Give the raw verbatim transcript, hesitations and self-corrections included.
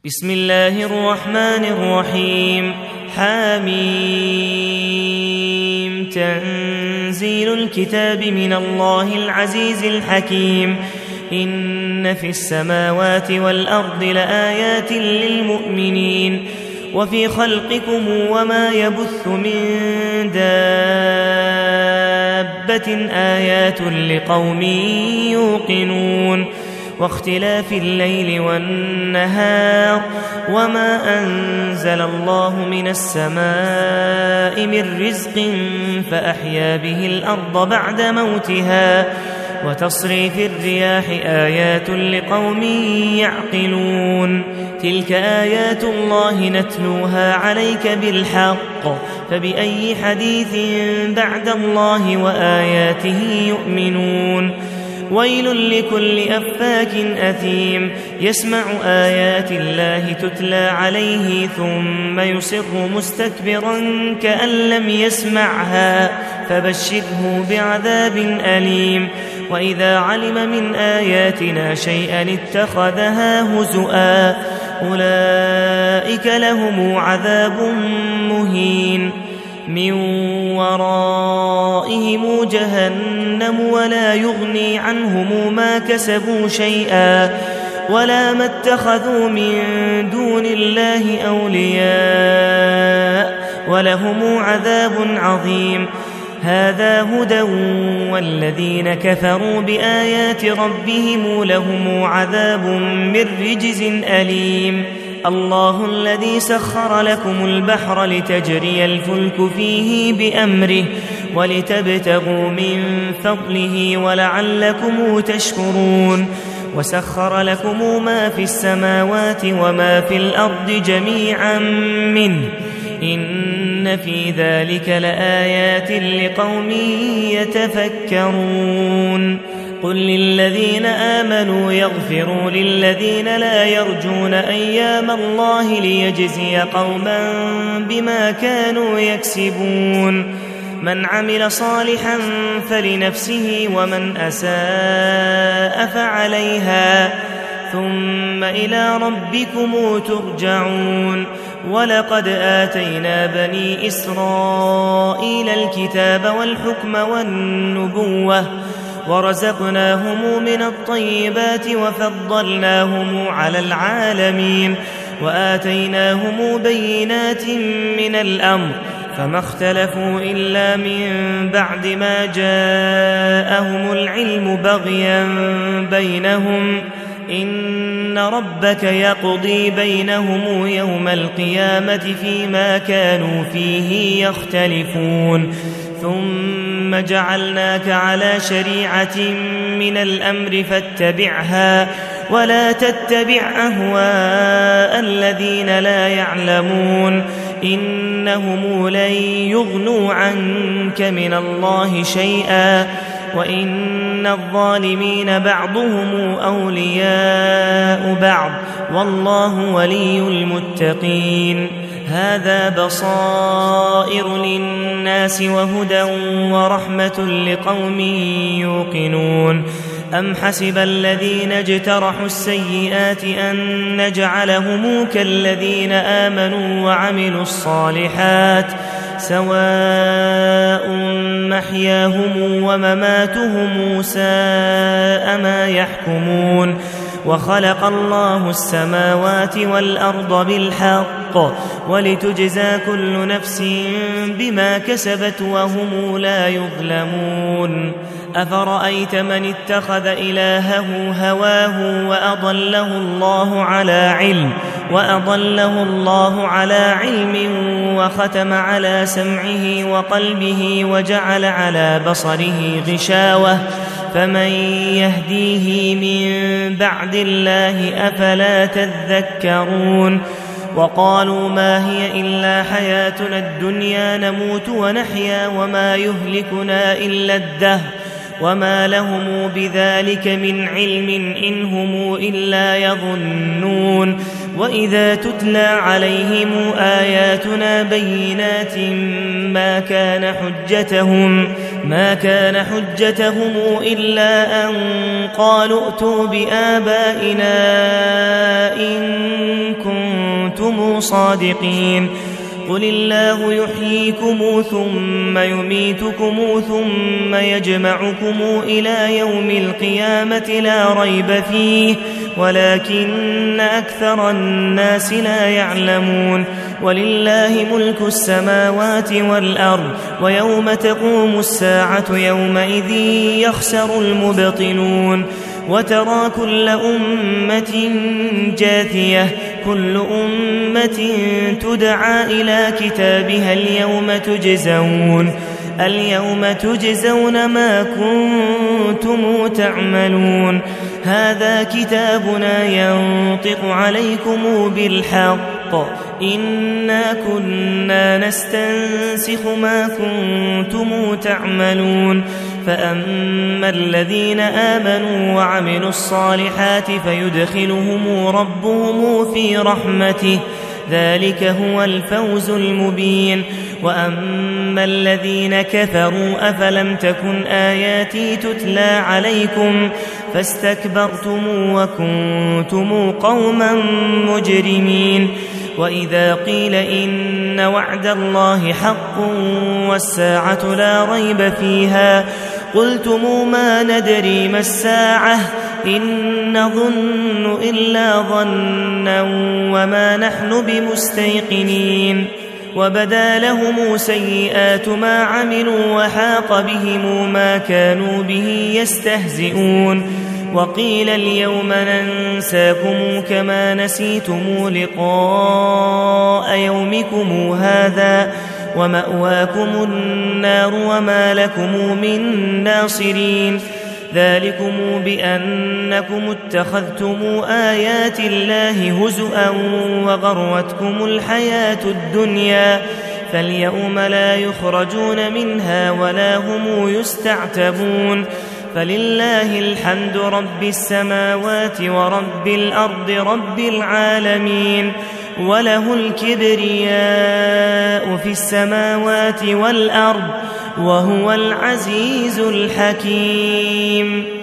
بسم الله الرحمن الرحيم. حميم. تنزيل الكتاب من الله العزيز الحكيم. إن في السماوات والأرض لآيات للمؤمنين وفي خلقكم وما يبث من دابة آيات لقوم يوقنون واختلاف الليل والنهار وما أنزل الله من السماء من رزق فأحيا به الأرض بعد موتها وتصريف الرياح آيات لقوم يعقلون. تلك آيات الله نتلوها عليك بالحق فبأي حديث بعد الله وآياته يؤمنون. ويل لكل أفاك أثيم يسمع آيات الله تتلى عليه ثم يصر مستكبرا كأن لم يسمعها فبشره بعذاب أليم. وإذا علم من آياتنا شيئا اتخذها هزؤا أولئك لهم عذاب مهين من ورائهم جهنم ولا يغني عنهم ما كسبوا شيئا ولا ما اتخذوا من دون الله أولياء ولهم عذاب عظيم. هذا هدى والذين كفروا بآيات ربهم لهم عذاب من رجز أليم. الله الذي سخر لكم البحر لتجري الفلك فيه بأمره ولتبتغوا من فضله ولعلكم تشكرون. وسخر لكم ما في السماوات وما في الأرض جميعا منه إن في ذلك لآيات لقوم يتفكرون. قل للذين آمنوا يغفروا للذين لا يرجون أيام الله ليجزي قوما بما كانوا يكسبون. من عمل صالحا فلنفسه ومن أساء فعليها ثم إلى ربكم ترجعون. ولقد آتينا بني إسرائيل الكتاب والحكم والنبوة ورزقناهم من الطيبات وفضلناهم على العالمين وآتيناهم بينات من الأمر فما اختلفوا إلا من بعد ما جاءهم العلم بغيا بينهم إن ربك يقضي بينهم يوم القيامة فيما كانوا فيه يختلفون. ثم جعلناك على شريعة من الأمر فاتبعها ولا تتبع أهواء الذين لا يعلمون إنهم لن يغنوا عنك من الله شيئا وإن الظالمين بعضهم أولياء بعض والله ولي المتقين. هذا بصائر للناس وهدى ورحمة لقوم يوقنون. أم حسب الذين اجترحوا السيئات أن نجعلهم كالذين آمنوا وعملوا الصالحات سواء محياهم ومماتهم ساء ما يحكمون. وخلق الله السماوات والأرض بالحق ولتجزى كل نفس بما كسبت وهم لا يظلمون. أفرأيت من اتخذ إلهه هواه وأضله الله على علم وأضله الله على علم وختم على سمعه وقلبه وجعل على بصره غشاوة فمن يهديه من بعد الله أفلا تذكرون. وقالوا ما هي إلا حياتنا الدنيا نموت ونحيا وما يهلكنا إلا الدهر وما لهم بذلك من علم إن هم إلا يظنون. وإذا تتلى عليهم آياتنا بينات ما كان حجتهم ما كان حجتهم إلا أن قالوا ائتوا بآبائنا إن كنتم كنتم صادقين قل الله يحييكم ثم يميتكم ثم يجمعكم إلى يوم القيامة لا ريب فيه ولكن أكثر الناس لا يعلمون ولله ملك السماوات والأرض ويوم تقوم الساعة يومئذ يخسر المبطلون وترى كل أمة جاثية كل أمة تدعى إلى كتابها اليوم تجزون اليوم تجزون ما كنتم تعملون هذا كتابنا ينطق عليكم بالحق إنا كنا نستنسخ ما كنتم تعملون فأما الذين آمنوا وعملوا الصالحات فيدخلهم ربهم في رحمته ذلك هو الفوز المبين وأما الذين كفروا أفلم تكن آياتي تتلى عليكم فاستكبرتم وكنتم قوما مجرمين وإذا قيل إن وعد الله حق والساعة لا ريب فيها قلتم ما ندري ما الساعة إن نظن إلا ظنا وما نحن بمستيقنين وبدا لهم سيئات ما عملوا وحاق بهم ما كانوا به يستهزئون وقيل اليوم ننساكم كما نسيتم لقاء يومكم هذا ومأواكم النار وما لكم من ناصرين ذلكم بأنكم اتخذتم آيات الله هزؤا وغرتكم الحياة الدنيا فاليوم لا يخرجون منها ولا هم يستعتبون فلله الحمد رب السماوات ورب الأرض رب العالمين وله الكبرياء في السماوات والأرض وهو العزيز الحكيم